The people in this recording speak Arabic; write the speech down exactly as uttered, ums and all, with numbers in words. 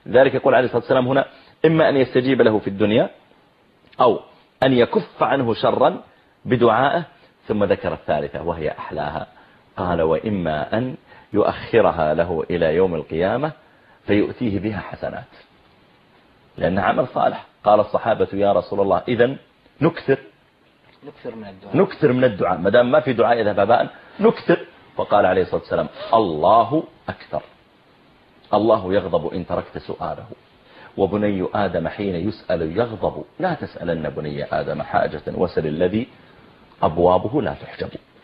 لذلك يقول عليه الصلاة والسلام هنا إما أن يستجيب له في الدنيا أو أن يكف عنه شرا بدعائه. ثم ذكر الثالثة وهي أحلاها، قال وإما أن يؤخرها له إلى يوم القيامة فيؤتيه بها حسنات، لأنها عمل صالح. قال الصحابة يا رسول الله إذن نكثر نكثر من الدعاء نكثر من الدعاء ما دام ما في دعاء يذهب هباء نكثر. فقال عليه الصلاة والسلام الله أكثر، الله يغضب إن تركت سؤاله، وبني آدم حين يسأل يغضب، لا تسألن بني آدم حاجة وسل الذي أبوابه لا تحجب.